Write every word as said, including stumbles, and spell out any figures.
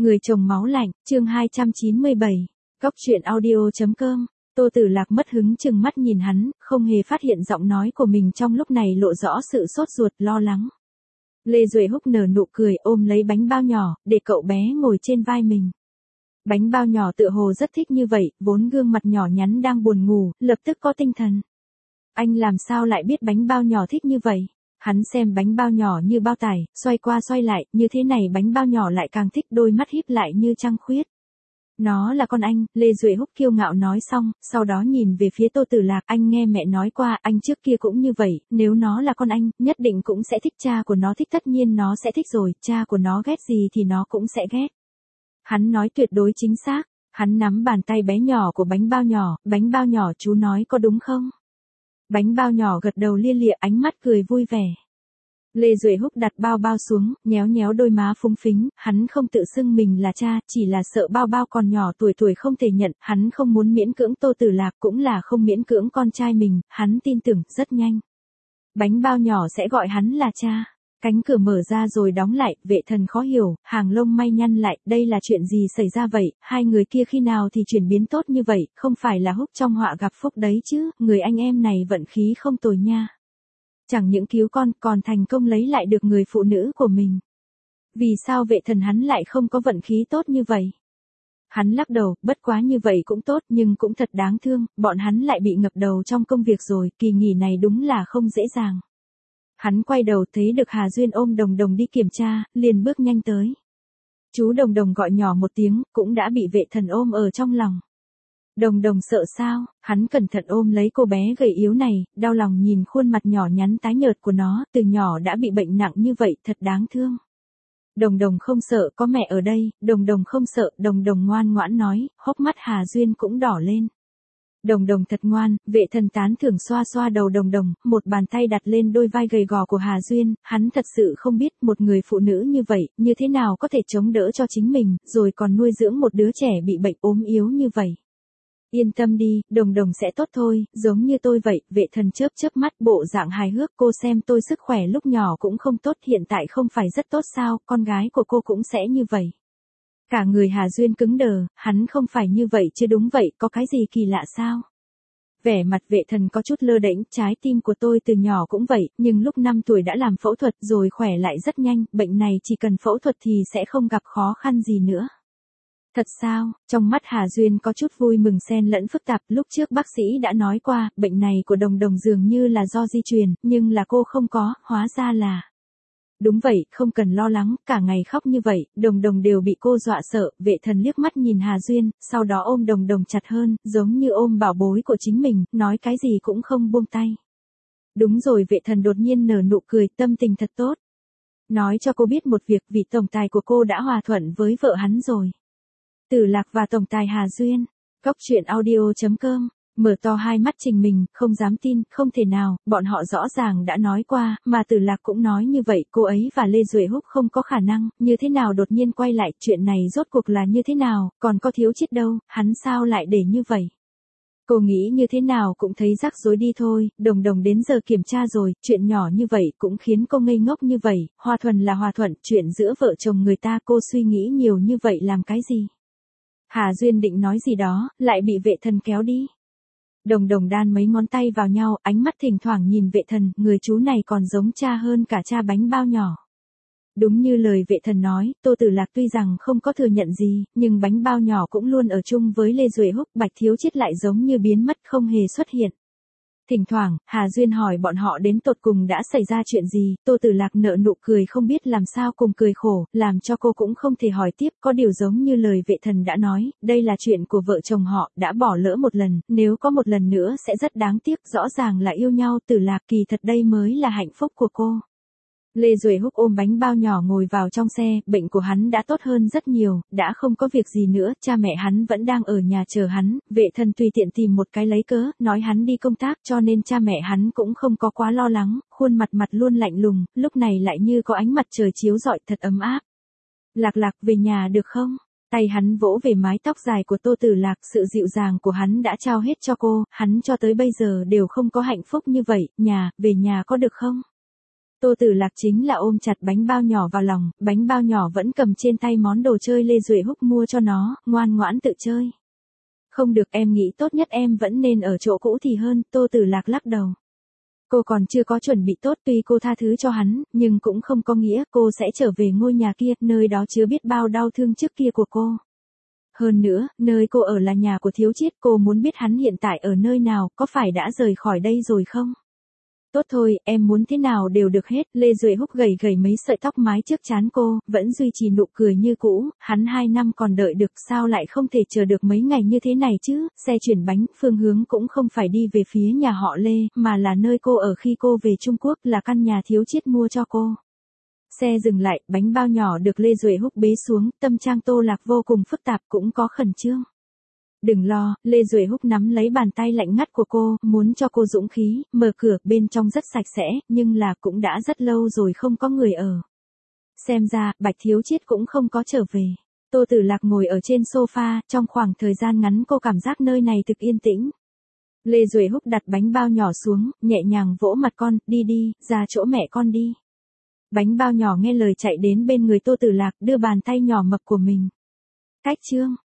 Người chồng máu lạnh, chương hai trăm chín mươi bảy, Cóc truyện audio.com. Tô Tử Lạc mất hứng chừng mắt nhìn hắn, không hề phát hiện giọng nói của mình trong lúc này lộ rõ sự sốt ruột lo lắng. Lê Duệ Húc nở nụ cười ôm lấy bánh bao nhỏ, để cậu bé ngồi trên vai mình. Bánh bao nhỏ tựa hồ rất thích như vậy, vốn gương mặt nhỏ nhắn đang buồn ngủ, lập tức có tinh thần. Anh làm sao lại biết bánh bao nhỏ thích như vậy? Hắn xem bánh bao nhỏ như bao tải, xoay qua xoay lại, như thế này bánh bao nhỏ lại càng thích, đôi mắt híp lại như trăng khuyết. Nó là con anh, Lê Duệ Húc kiêu ngạo nói xong, sau đó nhìn về phía Tô Tử Lạc, anh nghe mẹ nói qua, anh trước kia cũng như vậy, nếu nó là con anh, nhất định cũng sẽ thích, cha của nó thích tất nhiên nó sẽ thích rồi, cha của nó ghét gì thì nó cũng sẽ ghét. Hắn nói tuyệt đối chính xác, hắn nắm bàn tay bé nhỏ của bánh bao nhỏ, bánh bao nhỏ chú nói có đúng không? Bánh bao nhỏ gật đầu lia lịa, ánh mắt cười vui vẻ. Lê Duệ Húc đặt bao bao xuống, nhéo nhéo đôi má phúng phính, hắn không tự xưng mình là cha, chỉ là sợ bao bao còn nhỏ tuổi tuổi không thể nhận, hắn không muốn miễn cưỡng Tô Tử Lạc, cũng là không miễn cưỡng con trai mình, hắn tin tưởng, rất nhanh. Bánh bao nhỏ sẽ gọi hắn là cha. Cánh cửa mở ra rồi đóng lại, Vệ Thần khó hiểu, hàng lông may nhăn lại, đây là chuyện gì xảy ra vậy, hai người kia khi nào thì chuyển biến tốt như vậy, không phải là Húc trong họa gặp phúc đấy chứ, người anh em này vận khí không tồi nha. Chẳng những cứu con, còn thành công lấy lại được người phụ nữ của mình. Vì sao Vệ Thần hắn lại không có vận khí tốt như vậy? Hắn lắc đầu, bất quá như vậy cũng tốt nhưng cũng thật đáng thương, bọn hắn lại bị ngập đầu trong công việc rồi, kỳ nghỉ này đúng là không dễ dàng. Hắn quay đầu thấy được Hà Duyên ôm Đồng Đồng đi kiểm tra, liền bước nhanh tới. Chú Đồng Đồng gọi nhỏ một tiếng, cũng đã bị Vệ Thần ôm ở trong lòng. Đồng Đồng sợ sao, hắn cẩn thận ôm lấy cô bé gầy yếu này, đau lòng nhìn khuôn mặt nhỏ nhắn tái nhợt của nó, từ nhỏ đã bị bệnh nặng như vậy, thật đáng thương. Đồng Đồng không sợ, có mẹ ở đây, Đồng Đồng không sợ, Đồng Đồng ngoan ngoãn nói, hốc mắt Hà Duyên cũng đỏ lên. Đồng Đồng thật ngoan, Vệ Thần tán thưởng xoa xoa đầu Đồng Đồng, một bàn tay đặt lên đôi vai gầy gò của Hà Duyên, hắn thật sự không biết một người phụ nữ như vậy, như thế nào có thể chống đỡ cho chính mình, rồi còn nuôi dưỡng một đứa trẻ bị bệnh ốm yếu như vậy. Yên tâm đi, Đồng Đồng sẽ tốt thôi, giống như tôi vậy, Vệ Thần chớp chớp mắt bộ dạng hài hước, cô xem tôi sức khỏe lúc nhỏ cũng không tốt, hiện tại không phải rất tốt sao, con gái của cô cũng sẽ như vậy. Cả người Hà Duyên cứng đờ, hắn không phải như vậy chứ đúng vậy, có cái gì kỳ lạ sao? Vẻ mặt Vệ Thần có chút lơ đễnh, trái tim của tôi từ nhỏ cũng vậy, nhưng lúc năm tuổi đã làm phẫu thuật rồi khỏe lại rất nhanh, bệnh này chỉ cần phẫu thuật thì sẽ không gặp khó khăn gì nữa. Thật sao, trong mắt Hà Duyên có chút vui mừng xen lẫn phức tạp, lúc trước bác sĩ đã nói qua, bệnh này của Đồng Đồng dường như là do di truyền, nhưng là cô không có, hóa ra là... Đúng vậy, không cần lo lắng, cả ngày khóc như vậy, Đồng Đồng đều bị cô dọa sợ, Vệ Thần liếc mắt nhìn Hà Duyên, sau đó ôm Đồng Đồng chặt hơn, giống như ôm bảo bối của chính mình, nói cái gì cũng không buông tay. Đúng rồi, Vệ Thần đột nhiên nở nụ cười, tâm tình thật tốt. Nói cho cô biết một việc, vị tổng tài của cô đã hòa thuận với vợ hắn rồi. Tử Lạc và tổng tài Hà Duyên. Cóc truyện audio.com. Mở to hai mắt Trình mình, không dám tin, không thể nào, bọn họ rõ ràng đã nói qua, mà Tử Lạc cũng nói như vậy, cô ấy và Lê Duệ Húc không có khả năng, như thế nào đột nhiên quay lại, chuyện này rốt cuộc là như thế nào, còn có Thiếu Chiết đâu, hắn sao lại để như vậy. Cô nghĩ như thế nào cũng thấy rắc rối đi thôi, Đồng Đồng đến giờ kiểm tra rồi, chuyện nhỏ như vậy cũng khiến cô ngây ngốc như vậy, hòa thuận là hòa thuận, chuyện giữa vợ chồng người ta cô suy nghĩ nhiều như vậy làm cái gì. Hà Duyên định nói gì đó, lại bị Vệ Thần kéo đi. Đồng Đồng đan mấy ngón tay vào nhau, ánh mắt thỉnh thoảng nhìn Vệ Thần, người chú này còn giống cha hơn cả cha bánh bao nhỏ. Đúng như lời Vệ Thần nói, Tô Tử Lạc tuy rằng không có thừa nhận gì, nhưng bánh bao nhỏ cũng luôn ở chung với Lê Duệ Húc, Bạch Thiếu Chiết lại giống như biến mất không hề xuất hiện. Thỉnh thoảng, Hà Duyên hỏi bọn họ đến tột cùng đã xảy ra chuyện gì, Tô Tử Lạc nở nụ cười không biết làm sao cùng cười khổ, làm cho cô cũng không thể hỏi tiếp, có điều giống như lời Vệ Thần đã nói, đây là chuyện của vợ chồng họ, đã bỏ lỡ một lần, nếu có một lần nữa sẽ rất đáng tiếc, rõ ràng là yêu nhau, Tử Lạc kỳ thật đây mới là hạnh phúc của cô. Lê Duệ Húc ôm bánh bao nhỏ ngồi vào trong xe, bệnh của hắn đã tốt hơn rất nhiều, đã không có việc gì nữa, cha mẹ hắn vẫn đang ở nhà chờ hắn, Vệ Thần tùy tiện tìm một cái lấy cớ, nói hắn đi công tác cho nên cha mẹ hắn cũng không có quá lo lắng, khuôn mặt mặt luôn lạnh lùng, lúc này lại như có ánh mặt trời chiếu rọi thật ấm áp. Lạc Lạc về nhà được không? Tay hắn vỗ về mái tóc dài của Tô Tử Lạc, sự dịu dàng của hắn đã trao hết cho cô, hắn cho tới bây giờ đều không có hạnh phúc như vậy, nhà, về nhà có được không? Tô Tử Lạc chính là ôm chặt bánh bao nhỏ vào lòng, bánh bao nhỏ vẫn cầm trên tay món đồ chơi Lê Duệ Húc mua cho nó, ngoan ngoãn tự chơi. Không được, em nghĩ tốt nhất em vẫn nên ở chỗ cũ thì hơn, Tô Tử Lạc lắc đầu. Cô còn chưa có chuẩn bị tốt, tuy cô tha thứ cho hắn, nhưng cũng không có nghĩa cô sẽ trở về ngôi nhà kia, nơi đó chứa biết bao đau thương trước kia của cô. Hơn nữa, nơi cô ở là nhà của Thiếu Chiết, cô muốn biết hắn hiện tại ở nơi nào, có phải đã rời khỏi đây rồi không? Tốt thôi, em muốn thế nào đều được hết, Lê Duệ Húc gầy gầy mấy sợi tóc mái trước trán cô, vẫn duy trì nụ cười như cũ, hắn hai năm còn đợi được, sao lại không thể chờ được mấy ngày như thế này chứ, xe chuyển bánh, phương hướng cũng không phải đi về phía nhà họ Lê, mà là nơi cô ở khi cô về Trung Quốc, là căn nhà Thiếu Chiết mua cho cô. Xe dừng lại, bánh bao nhỏ được Lê Duệ Húc bế xuống, tâm trạng Tô Lạc vô cùng phức tạp cũng có khẩn trương. Đừng lo, Lê Duệ Húc nắm lấy bàn tay lạnh ngắt của cô, muốn cho cô dũng khí, mở cửa, bên trong rất sạch sẽ, nhưng là cũng đã rất lâu rồi không có người ở. Xem ra, Bạch Thiếu Chiết cũng không có trở về. Tô Tử Lạc ngồi ở trên sofa, trong khoảng thời gian ngắn cô cảm giác nơi này thực yên tĩnh. Lê Duệ Húc đặt bánh bao nhỏ xuống, nhẹ nhàng vỗ mặt con, đi đi, ra chỗ mẹ con đi. Bánh bao nhỏ nghe lời chạy đến bên người Tô Tử Lạc, đưa bàn tay nhỏ mập của mình. Cách chương.